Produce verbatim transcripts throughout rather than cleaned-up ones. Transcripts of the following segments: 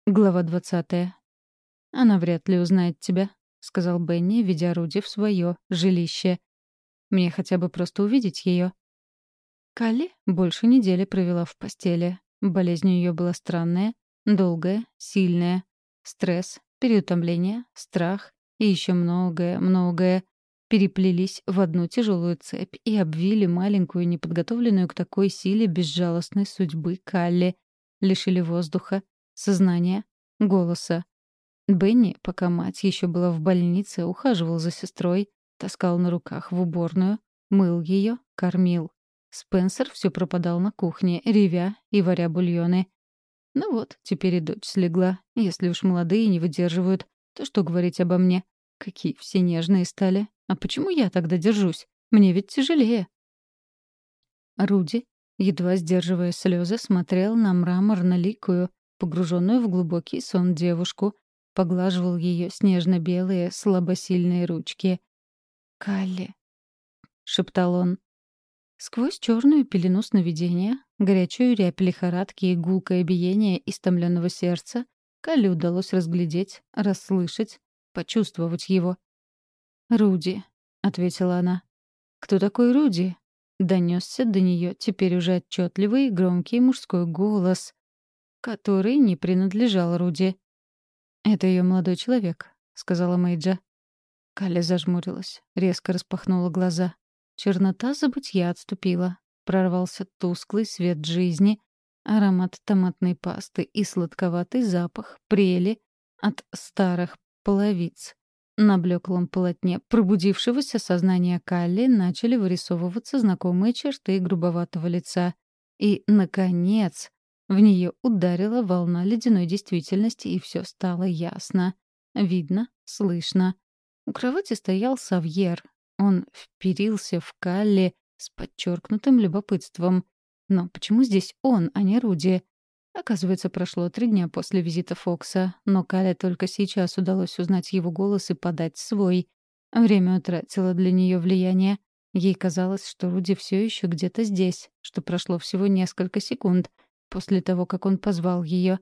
Глава двадцатая. «Она вряд ли узнает тебя», — сказал Бенни, ведя Руди в свое жилище. «Мне хотя бы просто увидеть ее». Калли больше недели провела в постели. Болезнь у нее была странная, долгая, сильная. Стресс, переутомление, страх и еще многое, многое переплелись в одну тяжелую цепь и обвили маленькую, неподготовленную к такой силе безжалостной судьбы Калли, лишили воздуха, сознания, голоса. Бенни, пока мать еще была в больнице, ухаживал за сестрой, таскал на руках в уборную, мыл ее, кормил. Спенсер все пропадал на кухне, ревя и варя бульоны. Ну вот, теперь и дочь слегла. Если уж молодые не выдерживают, то что говорить обо мне? Какие все нежные стали. А почему я тогда держусь? Мне ведь тяжелее. Руди, едва сдерживая слезы, смотрел на мраморно-ликую, погруженную в глубокий сон девушку, поглаживал ее снежно-белые, слабосильные ручки. «Калли», — шептал он. Сквозь черную пелену сновидения, горячую рябь лихорадки и гулкое биение истомленного сердца, Калли удалось разглядеть, расслышать, почувствовать его. «Руди», — ответила она. «Кто такой Руди?» — донесся до нее теперь уже отчетливый громкий мужской голос, который не принадлежал Руди. «Это ее молодой человек», — сказала Мэйджа. Калли зажмурилась, резко распахнула глаза. Чернота забытья отступила. Прорвался тусклый свет жизни, аромат томатной пасты и сладковатый запах прели от старых половиц. На блеклом полотне пробудившегося сознания Калли начали вырисовываться знакомые черты грубоватого лица. И, наконец, в нее ударила волна ледяной действительности, и все стало ясно. Видно, слышно. У кровати стоял Савьер. Он вперился в Калли с подчеркнутым любопытством. Но почему здесь он, а не Руди? Оказывается, прошло три дня после визита Фокса, но Кале только сейчас удалось узнать его голос и подать свой. Время утратило для нее влияние. Ей казалось, что Руди все еще где-то здесь, что прошло всего несколько секунд после того, как он позвал ее.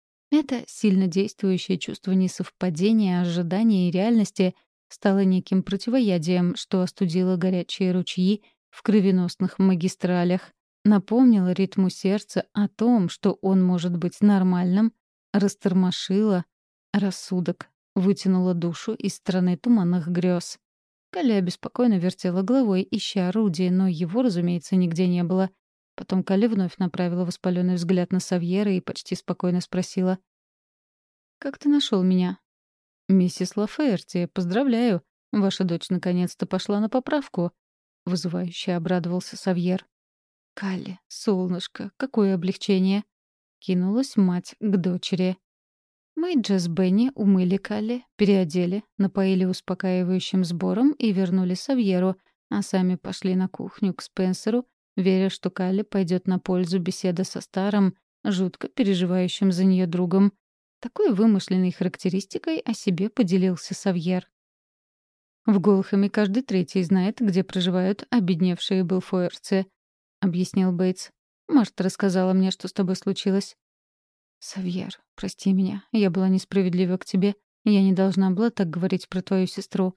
Это сильно действующее чувство несовпадения, ожидания и реальности стало неким противоядием, что остудило горячие ручьи в кровеносных магистралях, напомнило ритму сердца о том, что он может быть нормальным, растормошило рассудок, вытянуло душу из страны туманных грез. Калли беспокойно вертела головой, ища Руди, но его, разумеется, нигде не было. Потом Калли вновь направила воспаленный взгляд на Савьера и почти спокойно спросила. «Как ты нашел меня?» «Миссис Лаферти, поздравляю. Ваша дочь наконец-то пошла на поправку», — вызывающе обрадовался Савьер. «Калли, солнышко, какое облегчение!» — кинулась мать к дочери. Мэйджа с Бенни умыли Калли, переодели, напоили успокаивающим сбором и вернули Савьеру, а сами пошли на кухню к Спенсеру, веря, что Калли пойдет на пользу беседа со старым, жутко переживающим за нее другом. Такой вымышленной характеристикой о себе поделился Савьер. «В Голхэме каждый третий знает, где проживают обедневшие белфоерцы», — объяснил Бейтс. «Марта рассказала мне, что с тобой случилось». «Савьер, прости меня. Я была несправедлива к тебе. Я не должна была так говорить про твою сестру».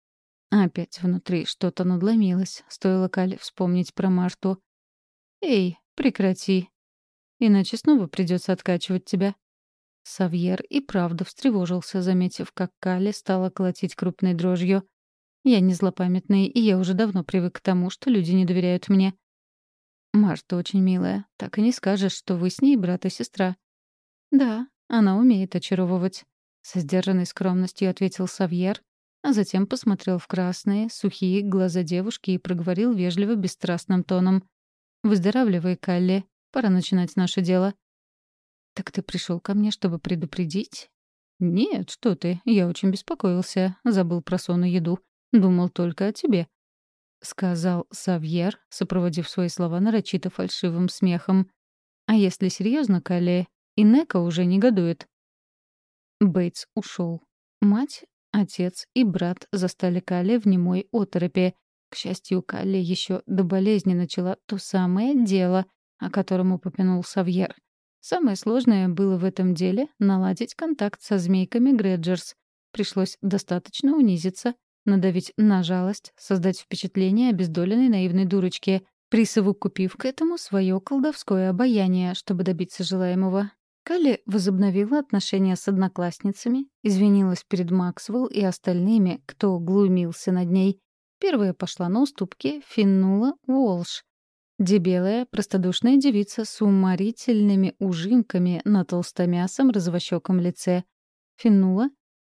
Опять внутри что-то надломилось. Стоило Кале вспомнить про Марту. «Эй, прекрати. Иначе снова придется откачивать тебя». Савьер и правда встревожился, заметив, как Кале стала колотить крупной дрожью. «Я не злопамятный, и я уже давно привык к тому, что люди не доверяют мне». «Марта очень милая. Так и не скажешь, что вы с ней брат и сестра». «Да, она умеет очаровывать», — со сдержанной скромностью ответил Савьер, а затем посмотрел в красные, сухие глаза девушки и проговорил вежливо бесстрастным тоном. «Выздоравливай, Калли. Пора начинать наше дело». «Так ты пришел ко мне, чтобы предупредить?» «Нет, что ты. Я очень беспокоился. Забыл про сон и еду. Думал только о тебе», — сказал Савьер, сопроводив свои слова нарочито фальшивым смехом. «А если серьезно, Калли, Инека уже негодует». Бейтс ушел. Мать, отец и брат застали Калли в немой оторопе. К счастью, Калли еще до болезни начала то самое дело, о котором упомянул Савьер. Самое сложное было в этом деле — наладить контакт со змейками Грэджерс. Пришлось достаточно унизиться, надавить на жалость, создать впечатление обездоленной наивной дурочки, присовокупив к этому свое колдовское обаяние, чтобы добиться желаемого. Калли возобновила отношения с одноклассницами, извинилась перед Максвелл и остальными, кто глумился над ней. Первая пошла на уступки Финнула Уолш. Дебелая, простодушная девица с уморительными ужимками на толстомясом розовощеком лице. Финнула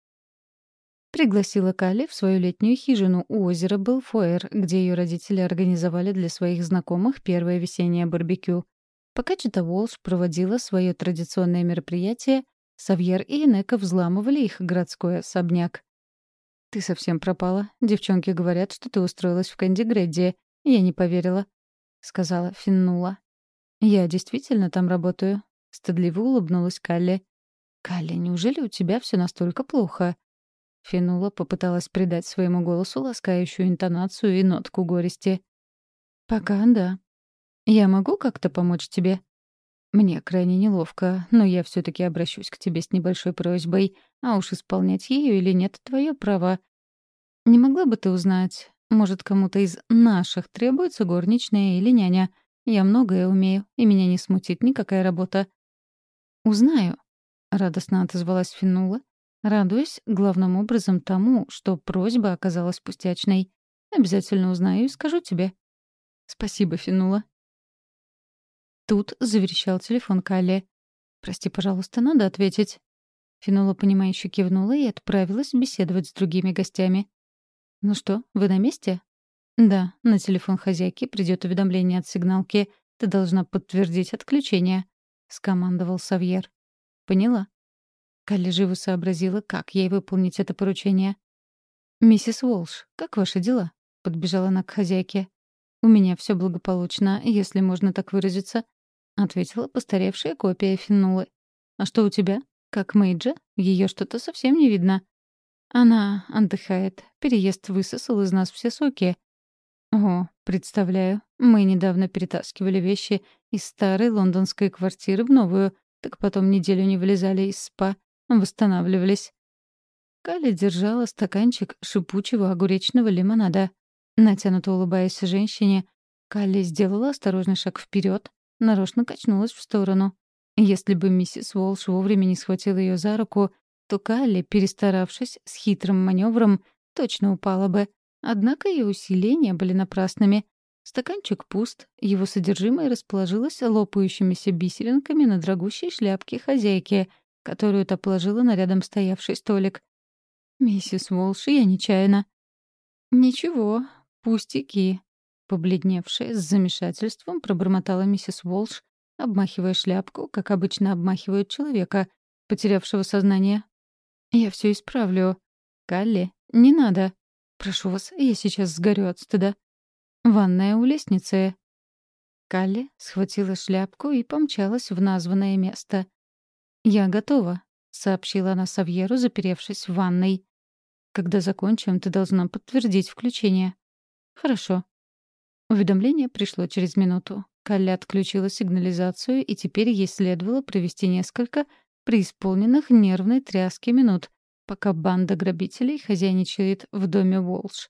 пригласила Калли в свою летнюю хижину у озера Белфоэр, где ее родители организовали для своих знакомых первое весеннее барбекю. Пока Чита Уолш проводила свое традиционное мероприятие, Савьер и Энека взламывали их городской особняк. «Ты совсем пропала. Девчонки говорят, что ты устроилась в Кэнди Гредди. Я не поверила», — сказала Финнула. «Я действительно там работаю», — стыдливо улыбнулась Калли. «Калли, неужели у тебя все настолько плохо?» Финнула попыталась придать своему голосу ласкающую интонацию и нотку горести. «Пока да. Я могу как-то помочь тебе?» «Мне крайне неловко, но я все-таки обращусь к тебе с небольшой просьбой, а уж исполнять ее или нет — твое право. Не могла бы ты узнать, может, кому-то из наших требуется горничная или няня? Я многое умею, и меня не смутит никакая работа». «Узнаю», — радостно отозвалась Финнула, радуясь главным образом тому, что просьба оказалась пустячной. «Обязательно узнаю и скажу тебе». «Спасибо, Финнула». Тут заверещал телефон Калли. «Прости, пожалуйста, надо ответить». Финула, понимающе кивнула и отправилась беседовать с другими гостями. «Ну что, вы на месте?» «Да, на телефон хозяйки придет уведомление от сигналки. Ты должна подтвердить отключение», — скомандовал Савьер. «Поняла». Калли живо сообразила, как ей выполнить это поручение. «Миссис Уолш, как ваши дела?» — подбежала она к хозяйке. «У меня все благополучно, если можно так выразиться», — ответила постаревшая копия Финнулы. «А что у тебя? Как Мэйджа? Ее что-то совсем не видно». «Она отдыхает. Переезд высосал из нас все соки». «О, представляю. Мы недавно перетаскивали вещи из старой лондонской квартиры в новую, так потом неделю не вылезали из спа, восстанавливались». Калли держала стаканчик шипучего огуречного лимонада. Натянуто улыбаясь женщине, Калли сделала осторожный шаг вперед, нарочно качнулась в сторону. Если бы миссис Уолш вовремя не схватила ее за руку, то Калли, перестаравшись с хитрым маневром, точно упала бы. Однако ее усилия не были напрасными. Стаканчик пуст, его содержимое расположилось лопающимися бисеринками на дорогущей шляпке хозяйки, которую та положила на рядом стоявший столик. «Миссис Уолш, я нечаянно». «Ничего, пустяки», — побледневшая с замешательством пробормотала миссис Уолш, обмахивая шляпку, как обычно обмахивают человека, потерявшего сознание. «Я все исправлю. Калли, не надо. Прошу вас, я сейчас сгорю от стыда. Ванная у лестницы». Калли схватила шляпку и помчалась в названное место. «Я готова», — сообщила она Савьеру, заперевшись в ванной. «Когда закончим, ты должна подтвердить включение». «Хорошо». Уведомление пришло через минуту. Калли отключила сигнализацию, и теперь ей следовало провести несколько преисполненных нервной тряски минут, пока банда грабителей хозяйничает в доме Уолш.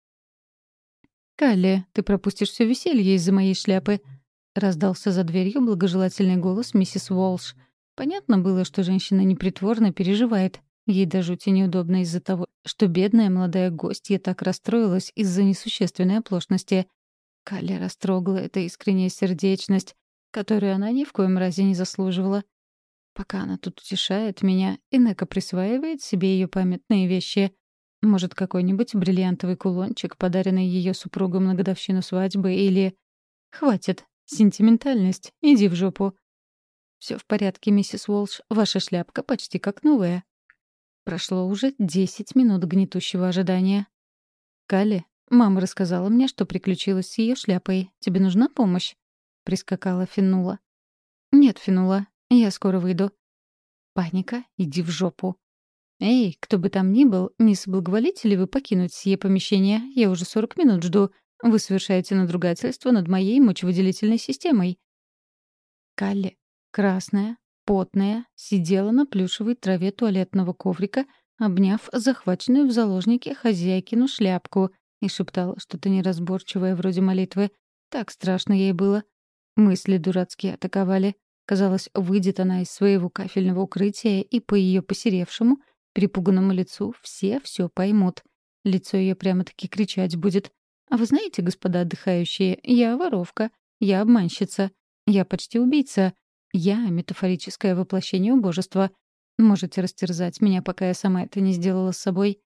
«Калли, ты пропустишь все веселье из-за моей шляпы», — раздался за дверью благожелательный голос миссис Уолш. Понятно было, что женщина непритворно переживает. Ей до жути неудобно из-за того, что бедная молодая гостья так расстроилась из-за несущественной оплошности. Калли растрогала эта искренняя сердечность, которую она ни в коем разе не заслуживала. Пока она тут утешает меня, Энека присваивает себе ее памятные вещи. Может, какой-нибудь бриллиантовый кулончик, подаренный ее супругом на годовщину свадьбы, или... «Хватит. Сентиментальность. Иди в жопу». «Все в порядке, миссис Уолш. Ваша шляпка почти как новая». Прошло уже десять минут гнетущего ожидания. «Калли, мама рассказала мне, что приключилось с ее шляпой. Тебе нужна помощь?» — прискакала Финнула. «Нет, Финнула, я скоро выйду». «Паника, иди в жопу». «Эй, кто бы там ни был, не соблаговолите ли вы покинуть сие помещение? Я уже сорок минут жду. Вы совершаете надругательство над моей мочевыделительной системой». «Калли, Красная, потная, сидела на плюшевой траве туалетного коврика, обняв захваченную в заложнике хозяйкину шляпку, и шептала что-то неразборчивое вроде молитвы. Так страшно ей было. Мысли дурацкие атаковали. Казалось, выйдет она из своего кафельного укрытия, и по ее посеревшему, перепуганному лицу все все поймут. Лицо ее прямо-таки кричать будет. «А вы знаете, господа отдыхающие, я воровка, я обманщица, я почти убийца, я метафорическое воплощение убожества. Можете растерзать меня, пока я сама это не сделала с собой».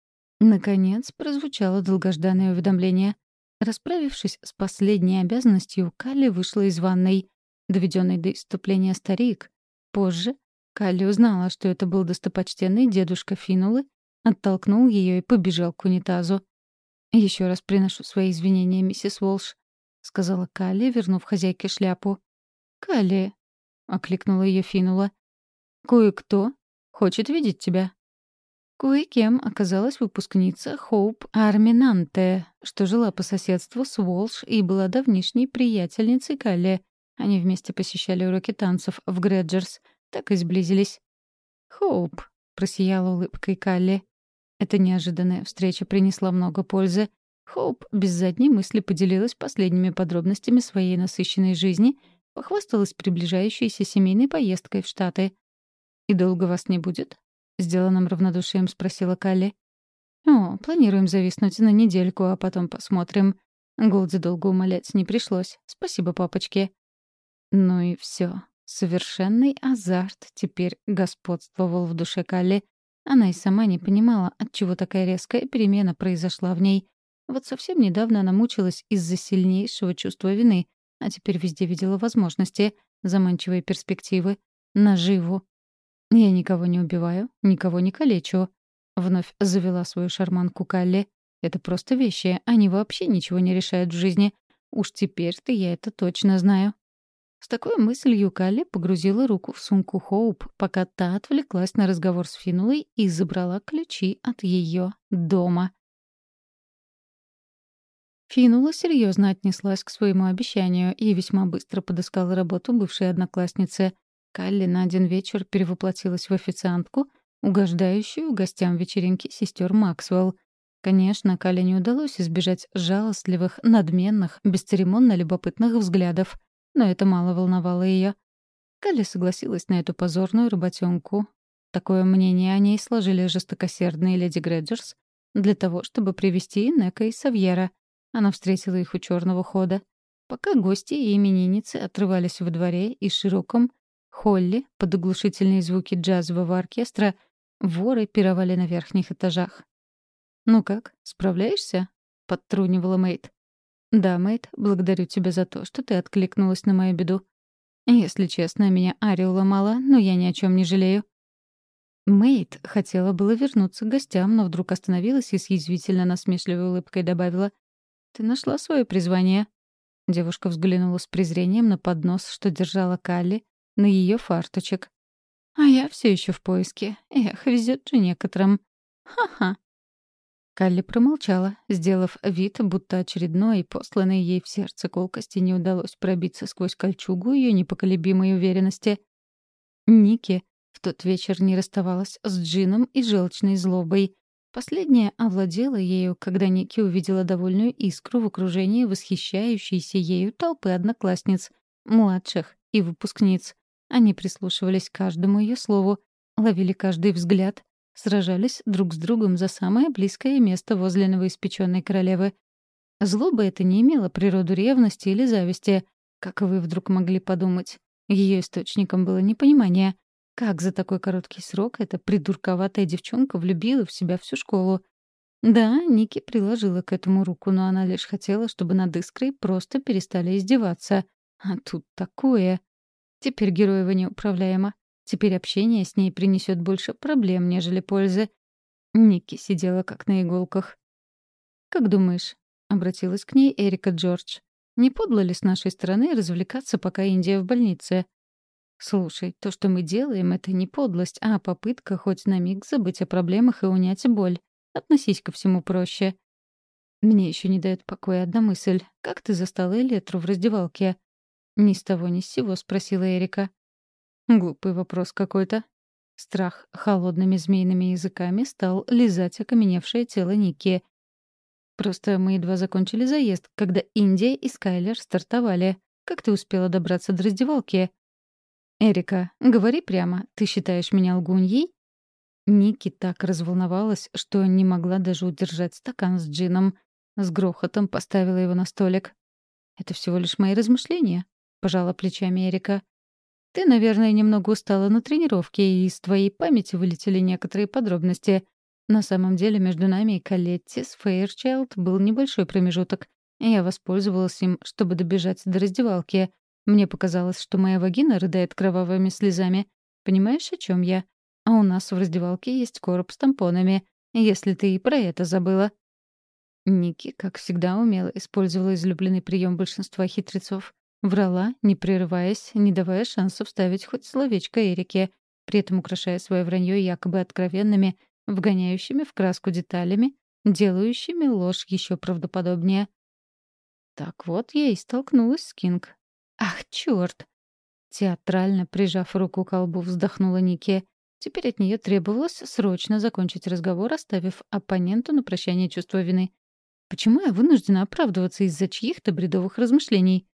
Наконец прозвучало долгожданное уведомление. Расправившись с последней обязанностью, Калли вышла из ванной. Доведенный до исступления старик. Позже Калли узнала, что это был достопочтенный дедушка Финулы, оттолкнул ее и побежал к унитазу. «Еще раз приношу свои извинения, миссис Уолш», — сказала Калли, вернув хозяйке шляпу. «Калли», — окликнула ее Финула, — «кое-кто хочет видеть тебя». Кое-кем оказалась выпускница Хоуп Арминанте, что жила по соседству с Уолш и была давнишней приятельницей Калли. Они вместе посещали уроки танцев в Грэджерс, так и сблизились. «Хоуп», — просияла улыбкой Калли. Эта неожиданная встреча принесла много пользы. Хоуп без задней мысли поделилась последними подробностями своей насыщенной жизни, похвасталась приближающейся семейной поездкой в Штаты. «И долго вас не будет?» — сделанным равнодушием спросила Калли. «О, планируем зависнуть на недельку, а потом посмотрим. Голди долго умолять не пришлось. Спасибо папочке». Ну и все. Совершенный азарт теперь господствовал в душе Калли. Она и сама не понимала, отчего такая резкая перемена произошла в ней. Вот совсем недавно она мучилась из-за сильнейшего чувства вины, а теперь везде видела возможности, заманчивые перспективы, наживу. «Я никого не убиваю, никого не калечу», — вновь завела свою шарманку Калли. «Это просто вещи, они вообще ничего не решают в жизни. Уж теперь-то я это точно знаю». С такой мыслью Калли погрузила руку в сумку Хоуп, пока та отвлеклась на разговор с Финулой и забрала ключи от ее дома. Финула серьезно отнеслась к своему обещанию и весьма быстро подыскала работу бывшей одноклассницы. Калли на один вечер перевоплотилась в официантку, угождающую гостям вечеринки сестер Максвелл. Конечно, Калли не удалось избежать жалостливых, надменных, бесцеремонно любопытных взглядов, но это мало волновало ее. Калли согласилась на эту позорную работенку. Такое мнение о ней сложили жестокосердные леди Грэджерс для того, чтобы привести Нека и Савьера. Она встретила их у черного хода. Пока гости и именинницы отрывались во дворе и широком холле под оглушительные звуки джазового оркестра, воры пировали на верхних этажах. «Ну как, справляешься?» — подтрунивала Мэйд. «Да, Мэйд, благодарю тебя за то, что ты откликнулась на мою беду. Если честно, меня Ари уломала, но я ни о чем не жалею». Мэйд хотела было вернуться к гостям, но вдруг остановилась и с язвительно насмешливой улыбкой добавила: «Ты нашла свое призвание?» Девушка взглянула с презрением на поднос, что держала Калли, на ее фарточек. «А я все еще в поиске. Эх, везет же некоторым. Ха-ха». Калли промолчала, сделав вид, будто очередной, посланной ей в сердце колкости, не удалось пробиться сквозь кольчугу ее непоколебимой уверенности. Ники в тот вечер не расставалась с Джином и желчной злобой. Последняя овладела ею, когда Ники увидела довольную искру в окружении восхищающейся ею толпы одноклассниц, младших и выпускниц. Они прислушивались к каждому ее слову, ловили каждый взгляд, сражались друг с другом за самое близкое место возле новоиспеченной королевы. Злоба эта не имела природу ревности или зависти, как вы вдруг могли подумать. Ее источником было непонимание. Как за такой короткий срок эта придурковатая девчонка влюбила в себя всю школу? Да, Ники приложила к этому руку, но она лишь хотела, чтобы над Искрой просто перестали издеваться. А тут такое. Теперь Героева неуправляема. Теперь общение с ней принесет больше проблем, нежели пользы. Ники сидела как на иголках. «Как думаешь?» — обратилась к ней Эрика Джордж. «Не подло ли с нашей стороны развлекаться, пока Индия в больнице?» «Слушай, то, что мы делаем, — это не подлость, а попытка хоть на миг забыть о проблемах и унять боль. Относись ко всему проще». «Мне еще не дает покоя одна мысль. Как ты застала Элетру в раздевалке?» «Ни с того ни с сего», — спросила Эрика. Глупый вопрос какой-то. Страх холодными змеиными языками стал лизать окаменевшее тело Ники. Просто мы едва закончили заезд, когда Индия и Скайлер стартовали. Как ты успела добраться до раздевалки? «Эрика, говори прямо, ты считаешь меня лгуньей?» Ники так разволновалась, что не могла даже удержать стакан с джином. С грохотом поставила его на столик. «Это всего лишь мои размышления», — пожала плечами Эрика. «Ты, наверное, немного устала на тренировке, и из твоей памяти вылетели некоторые подробности. На самом деле между нами и Калетти с Фейерчайлд был небольшой промежуток. Я воспользовалась им, чтобы добежать до раздевалки. Мне показалось, что моя вагина рыдает кровавыми слезами. Понимаешь, о чем я? А у нас в раздевалке есть короб с тампонами, если ты и про это забыла». Ники, как всегда, умело использовала излюбленный прием большинства хитрецов. Врала, не прерываясь, не давая шанса вставить хоть словечко Эрике, при этом украшая свое вранье якобы откровенными, вгоняющими в краску деталями, делающими ложь еще правдоподобнее. Так вот я и столкнулась с Кинг. «Ах, черт!» Театрально прижав руку к колбу, вздохнула Ники. Теперь от нее требовалось срочно закончить разговор, оставив оппоненту на прощание чувство вины. «Почему я вынуждена оправдываться из-за чьих-то бредовых размышлений?»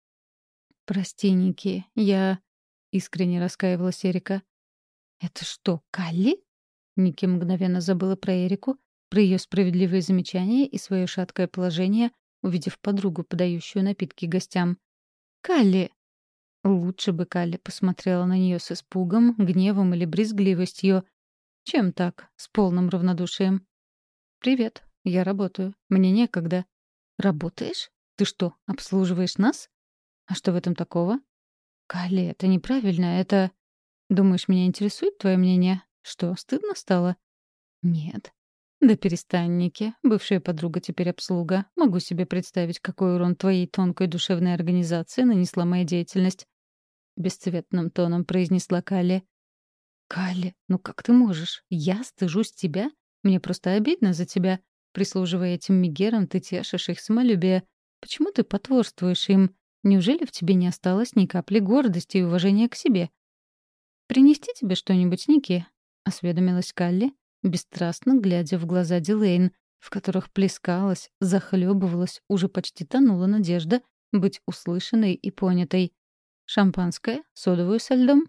«Прости, Ники, я...» — искренне раскаивалась Эрика. «Это что, Калли?» Ники мгновенно забыла про Эрику, про ее справедливые замечания и свое шаткое положение, увидев подругу, подающую напитки гостям. «Калли!» Лучше бы Калли посмотрела на нее с испугом, гневом или брезгливостью. Чем так, с полным равнодушием? «Привет, я работаю. Мне некогда». «Работаешь? Ты что, обслуживаешь нас? А что в этом такого?» «Калли, это неправильно, это...» «Думаешь, меня интересует твое мнение? Что, стыдно стало?» «Нет». «Да перестань, Ники. Бывшая подруга теперь обслуга. Могу себе представить, какой урон твоей тонкой душевной организации нанесла моя деятельность», — бесцветным тоном произнесла Калли. «Калли, ну как ты можешь? Я стыжусь тебя? Мне просто обидно за тебя. Прислуживая этим мигерам, ты тешишь их самолюбие. Почему ты потворствуешь им? Неужели в тебе не осталось ни капли гордости и уважения к себе?» «Принести тебе что-нибудь, Ники?» — осведомилась Калли, бесстрастно глядя в глаза Дилейн, в которых плескалась, захлебывалась, уже почти тонула надежда быть услышанной и понятой. «Шампанское? Содовую со льдом?»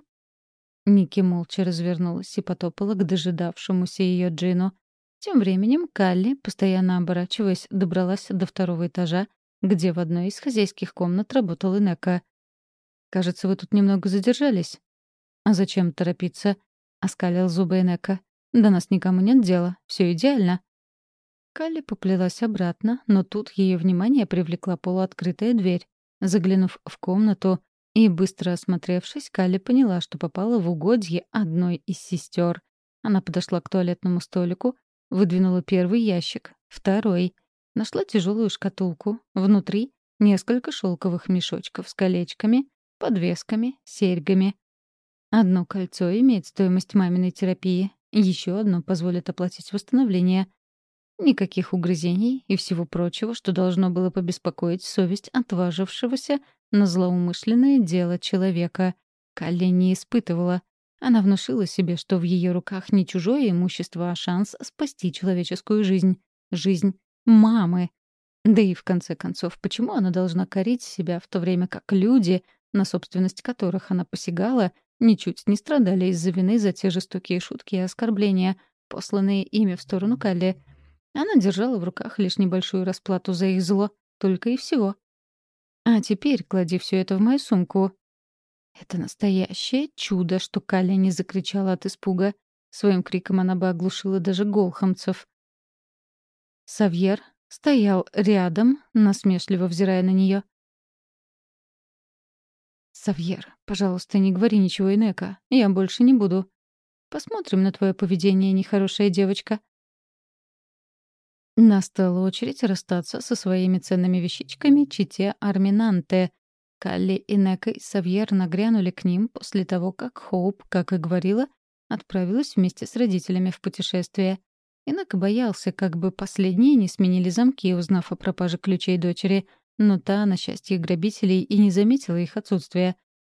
Ники молча развернулась и потопала к дожидавшемуся ее Джину. Тем временем Калли, постоянно оборачиваясь, добралась до второго этажа, где в одной из хозяйских комнат работал Инека. «Кажется, вы тут немного задержались». «А зачем торопиться?» — оскалил зубы Инека. «До нас никому нет дела. Все идеально». Калли поплелась обратно, но тут ее внимание привлекла полуоткрытая дверь. Заглянув в комнату и быстро осмотревшись, Калли поняла, что попала в угодье одной из сестер. Она подошла к туалетному столику, выдвинула первый ящик, второй. Нашла тяжелую шкатулку. Внутри — несколько шелковых мешочков с колечками, подвесками, серьгами. Одно кольцо имеет стоимость маминой терапии, еще одно позволит оплатить восстановление. Никаких угрызений и всего прочего, что должно было побеспокоить совесть отважившегося на злоумышленное дело человека. Калли не испытывала. Она внушила себе, что в ее руках не чужое имущество, а шанс спасти человеческую жизнь. Жизнь мамы. Да и в конце концов, почему она должна корить себя, в то время как люди, на собственность которых она посягала, ничуть не страдали из-за вины за те жестокие шутки и оскорбления, посланные ими в сторону Калли? Она держала в руках лишь небольшую расплату за их зло, только и всего. «А теперь клади все это в мою сумку». Это настоящее чудо, что Калли не закричала от испуга. Своим криком она бы оглушила даже голхамцев. Савьер стоял рядом, насмешливо взирая на нее. «Савьер, пожалуйста, не говори ничего Инека. Я больше не буду. Посмотрим на твое поведение, нехорошая девочка». Настала очередь расстаться со своими ценными вещичками чите Арминанте. Калли, Инека и Савьер нагрянули к ним после того, как Хоуп, как и говорила, отправилась вместе с родителями в путешествие. Инека боялся, как бы последние не сменили замки, узнав о пропаже ключей дочери, но та, на счастье грабителей, и не заметила их отсутствия.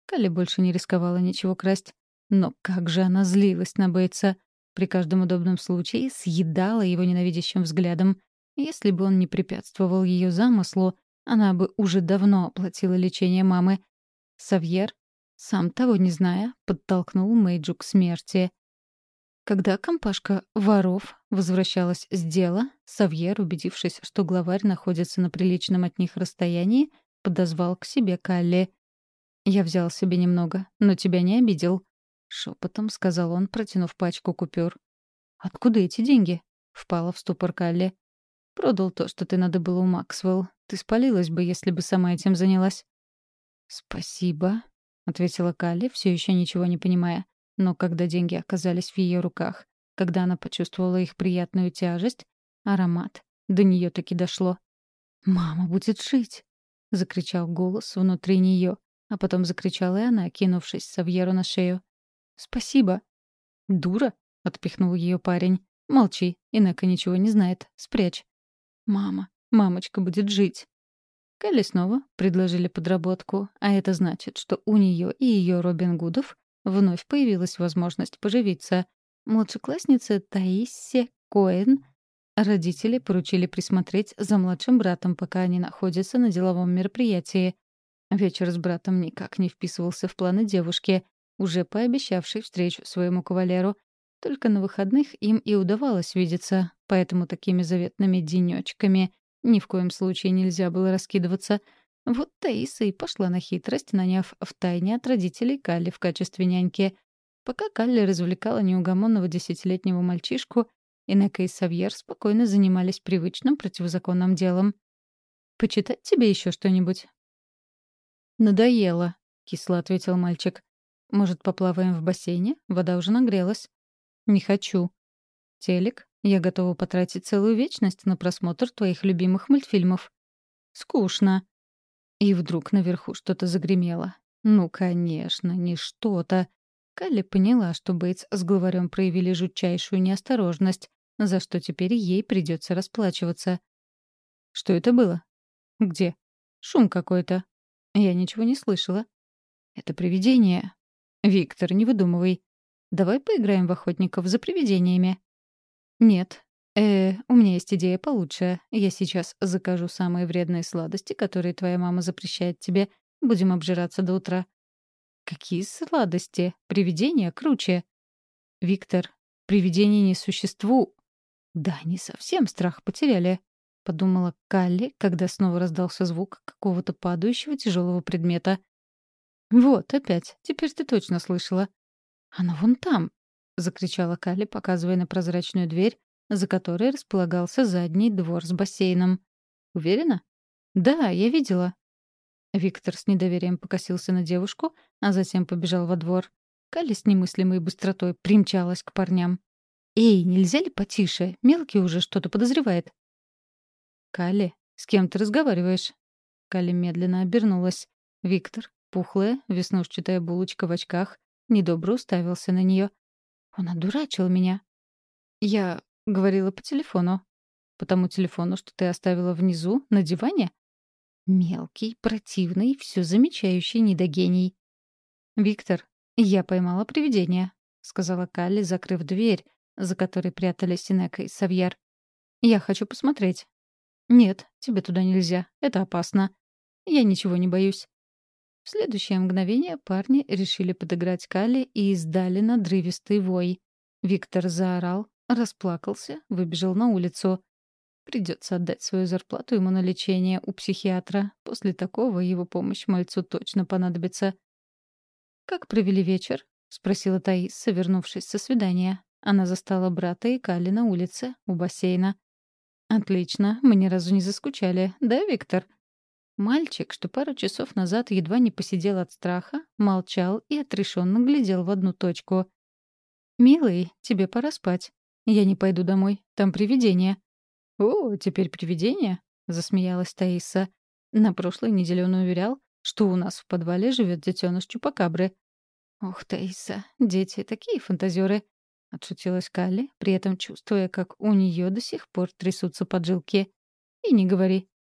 Калли больше не рисковала ничего красть. Но как же она злилась на Бейтса. При каждом удобном случае съедала его ненавидящим взглядом. Если бы он не препятствовал ее замыслу, она бы уже давно оплатила лечение мамы. Савьер, сам того не зная, подтолкнул Мэйджу к смерти. Когда компашка воров возвращалась с дела, Савьер, убедившись, что главарь находится на приличном от них расстоянии, подозвал к себе Калли. «Я взял себе немного, но тебя не обидел», — шепотом сказал он, протянув пачку купюр. «Откуда эти деньги?» — впала в ступор Калли. «Продал то, что ты надыбыла у Максвелл. Ты спалилась бы, если бы сама этим занялась». «Спасибо», — ответила Калли, все еще ничего не понимая. Но когда деньги оказались в ее руках, когда она почувствовала их приятную тяжесть, аромат, до нее таки дошло. «Мама будет жить!» — закричал голос внутри нее, а потом закричала и она, кинувшись Савьеру на шею. «Спасибо!» «Дура!» — отпихнул ее парень. «Молчи, Инека ничего не знает. Спрячь». «Мама, мамочка будет жить!» Келли снова предложили подработку, а это значит, что у нее и ее Робин Гудов вновь появилась возможность поживиться. Младшекласснице Таиссе Коэн родители поручили присмотреть за младшим братом, пока они находятся на деловом мероприятии. Вечер с братом никак не вписывался в планы девушки, уже пообещавшей встречу своему кавалеру. Только на выходных им и удавалось видеться, поэтому такими заветными денёчками ни в коем случае нельзя было раскидываться. Вот Таиса и пошла на хитрость, наняв втайне от родителей Калли в качестве няньки. Пока Калли развлекала неугомонного десятилетнего мальчишку, Инека и Савьер спокойно занимались привычным противозаконным делом. «Почитать тебе еще что-нибудь?» «Надоело», — кисло ответил мальчик. «Может, поплаваем в бассейне? Вода уже нагрелась». «Не хочу». «Телек? Я готова потратить целую вечность на просмотр твоих любимых мультфильмов». «Скучно». И вдруг наверху что-то загремело. Ну, конечно, не что-то. Калли поняла, что Бейтс с главарем проявили жутчайшую неосторожность, за что теперь ей придется расплачиваться. «Что это было?» «Где?» «Шум какой-то». «Я ничего не слышала». «Это привидение». «Виктор, не выдумывай. Давай поиграем в охотников за привидениями». «Нет. Э, у меня есть идея получше. Я сейчас закажу самые вредные сладости, которые твоя мама запрещает тебе. Будем обжираться до утра». «Какие сладости? Привидения круче». «Виктор, привидений не существует». «Да, они совсем страх потеряли», — подумала Калли, когда снова раздался звук какого-то падающего тяжелого предмета. «Вот, опять. Теперь ты точно слышала». «Оно вон там», — закричала Калли, показывая на прозрачную дверь, за которой располагался задний двор с бассейном. «Уверена?» «Да, я видела». Виктор с недоверием покосился на девушку, а затем побежал во двор. Калли с немыслимой быстротой примчалась к парням. «Эй, нельзя ли потише? Мелкий уже что-то подозревает». «Калли, с кем ты разговариваешь?» Калли медленно обернулась. Виктор, пухлая, веснушчатая булочка в очках, недобро уставился на нее. «Он одурачил меня». «Я говорила по телефону». «По тому телефону, что ты оставила внизу, на диване?» Мелкий, противный, все замечающий недогений. «Виктор, я поймала привидение», — сказала Калли, закрыв дверь, за которой прятались Инека и Савьер. «Я хочу посмотреть». «Нет, тебе туда нельзя. Это опасно». «Я ничего не боюсь». В следующее мгновение парни решили подыграть Калли и издали надрывистый вой. Виктор заорал, расплакался, выбежал на улицу. Придется отдать свою зарплату ему на лечение у психиатра. После такого его помощь мальцу точно понадобится. «Как провели вечер?» — спросила Таиса, вернувшись со свидания. Она застала брата и Калли на улице, у бассейна. «Отлично, мы ни разу не заскучали, да, Виктор?» Мальчик, что пару часов назад едва не посидел от страха, молчал и отрешенно глядел в одну точку. «Милый, тебе пора спать. Я не пойду домой, там привидение». «О, теперь привидение?» — засмеялась Таиса. «На прошлой неделе он уверял, что у нас в подвале живет детеныш Чупакабры». «Ох, Таиса, дети такие фантазеры!» — отшутилась Калли, при этом чувствуя, как у нее до сих пор трясутся поджилки. «И не говори».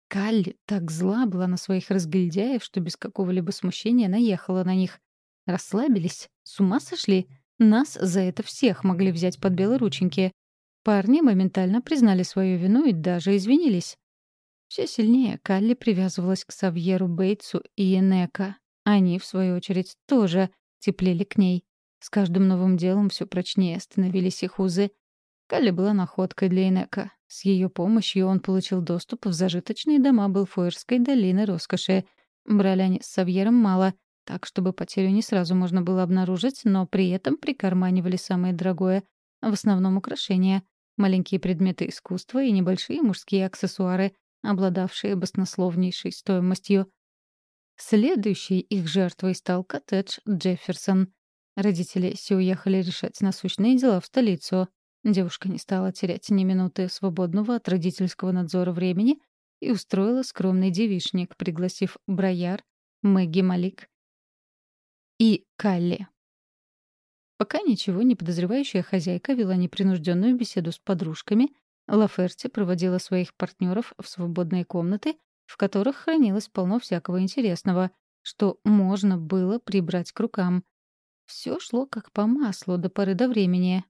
Калли так зла была на своих разгильдяев, что без какого-либо смущения наехала на них. Расслабились? С ума сошли? Нас за это всех могли взять под белые рученьки. Парни моментально признали свою вину и даже извинились. Все сильнее Калли привязывалась к Савьеру Бейтсу и Энека. Они, в свою очередь, тоже теплели к ней. С каждым новым делом все прочнее становились их узы. Калли была находкой для Энека. С ее помощью он получил доступ в зажиточные дома Белфуэрской долины роскоши. Брали они с Савьером мало, так, чтобы потерю не сразу можно было обнаружить, но при этом прикарманивали самое дорогое, в основном украшения, маленькие предметы искусства и небольшие мужские аксессуары, обладавшие баснословнейшей стоимостью. Следующей их жертвой стал коттедж Джефферсон. Родители Си уехали решать насущные дела в столицу. Девушка не стала терять ни минуты свободного от родительского надзора времени и устроила скромный девичник, пригласив Брояр, Мэгги Малик и Калли. Пока ничего не подозревающая хозяйка вела непринужденную беседу с подружками, Лаферти проводила своих партнеров в свободные комнаты, в которых хранилось полно всякого интересного, что можно было прибрать к рукам. Все шло как по маслу до поры до времени.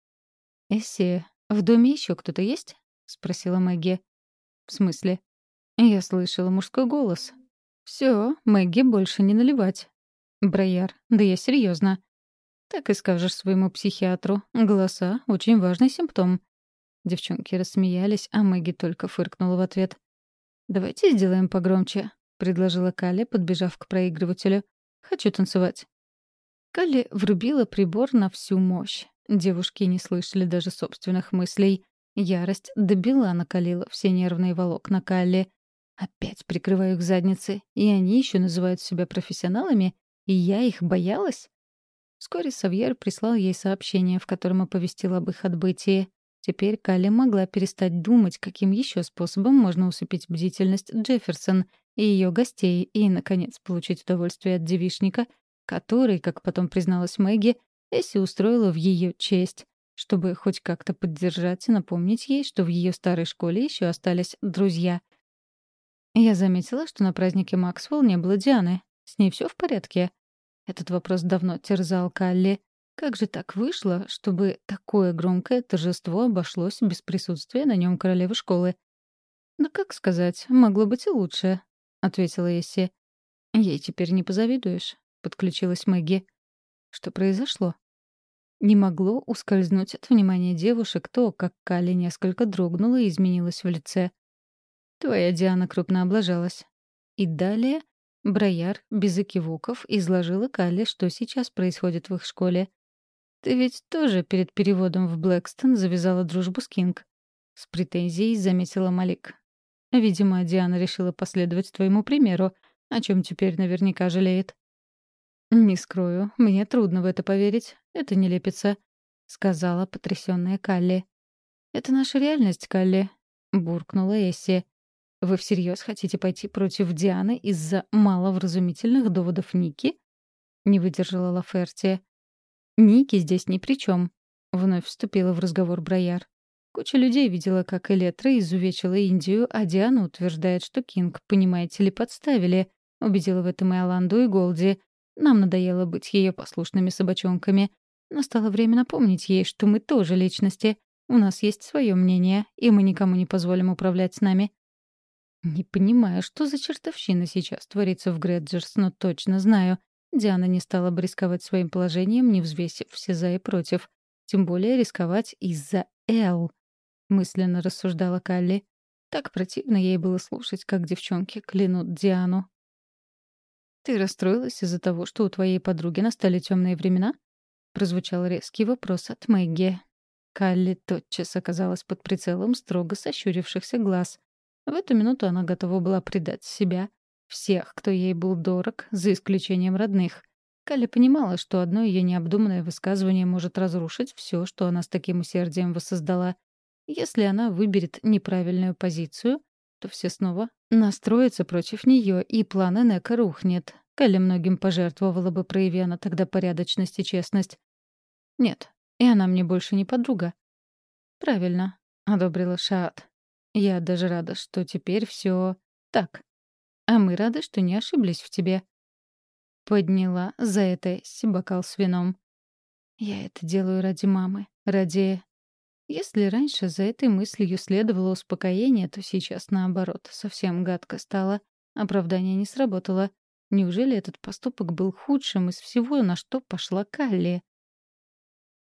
«Эсси, в доме еще кто-то есть?» — спросила Мэгги. «В смысле?» Я слышала мужской голос. «Все, Мэгги больше не наливать». «Брояр, да я серьезно. «Так и скажешь своему психиатру. Голоса — очень важный симптом». Девчонки рассмеялись, а Мэгги только фыркнула в ответ. «Давайте сделаем погромче», — предложила Калли, подбежав к проигрывателю. «Хочу танцевать». Калли врубила прибор на всю мощь. Девушки не слышали даже собственных мыслей. Ярость добила накалила все нервные волокна Калли. Опять прикрываю их задницы, и они еще называют себя профессионалами, и я их боялась? Вскоре Савьер прислал ей сообщение, в котором оповестил об их отбытии. Теперь Калли могла перестать думать, каким еще способом можно усыпить бдительность Джефферсон и ее гостей и, наконец, получить удовольствие от девичника, который, как потом призналась Мэгги, Эсси устроила в ее честь, чтобы хоть как-то поддержать и напомнить ей, что в ее старой школе еще остались друзья. Я заметила, что на празднике Максвелл не было Дианы. С ней все в порядке? Этот вопрос давно терзал Калли. Как же так вышло, чтобы такое громкое торжество обошлось без присутствия на нем королевы школы? «Да как сказать, могло быть и лучше», — ответила Эсси. «Ей теперь не позавидуешь», — подключилась Мэгги. Что произошло? Не могло ускользнуть от внимания девушек то, как Калли несколько дрогнула и изменилась в лице. «Твоя Диана крупно облажалась». И далее Брояр без экивоков изложила Калли, что сейчас происходит в их школе. «Ты ведь тоже перед переводом в Блэкстон завязала дружбу с Кинг?» С претензией заметила Малик. «Видимо, Диана решила последовать твоему примеру, о чем теперь наверняка жалеет». «Не скрою, мне трудно в это поверить. Это не лепится», — сказала потрясённая Калли. «Это наша реальность, Калли», — буркнула Эсси. «Вы всерьез хотите пойти против Дианы из-за маловразумительных доводов Ники?» — не выдержала Лаферти. «Ники здесь ни при чем», — вновь вступила в разговор Брояр. «Куча людей видела, как Элетра изувечила Индию, а Диана утверждает, что Кинг, понимаете ли, подставили. Убедила в этом и Аланду, и Голди. Нам надоело быть ее послушными собачонками. Настало время напомнить ей, что мы тоже личности. У нас есть свое мнение, и мы никому не позволим управлять с нами». Не понимаю, что за чертовщина сейчас творится в Грэджерс, но точно знаю. Диана не стала бы рисковать своим положением, не взвесив все за и против. Тем более рисковать из-за Эл. Мысленно рассуждала Калли. Так противно ей было слушать, как девчонки клянут Диану. «Ты расстроилась из-за того, что у твоей подруги настали темные времена?» Прозвучал резкий вопрос от Мэгги. Калли тотчас оказалась под прицелом строго сощурившихся глаз. В эту минуту она готова была предать себя, всех, кто ей был дорог, за исключением родных. Калли понимала, что одно ее необдуманное высказывание может разрушить все, что она с таким усердием воссоздала. Если она выберет неправильную позицию, то все снова настроятся против нее, и план Энека рухнет. Калли многим пожертвовала бы, прояви она тогда порядочность и честность. «Нет, и она мне больше не подруга». «Правильно», — одобрила Шаат. «Я даже рада, что теперь все так. А мы рады, что не ошиблись в тебе. Подняла за это бокал с вином. Я это делаю ради мамы, ради... Если раньше за этой мыслью следовало успокоение, то сейчас, наоборот, совсем гадко стало. Оправдание не сработало. Неужели этот поступок был худшим из всего, на что пошла Калли?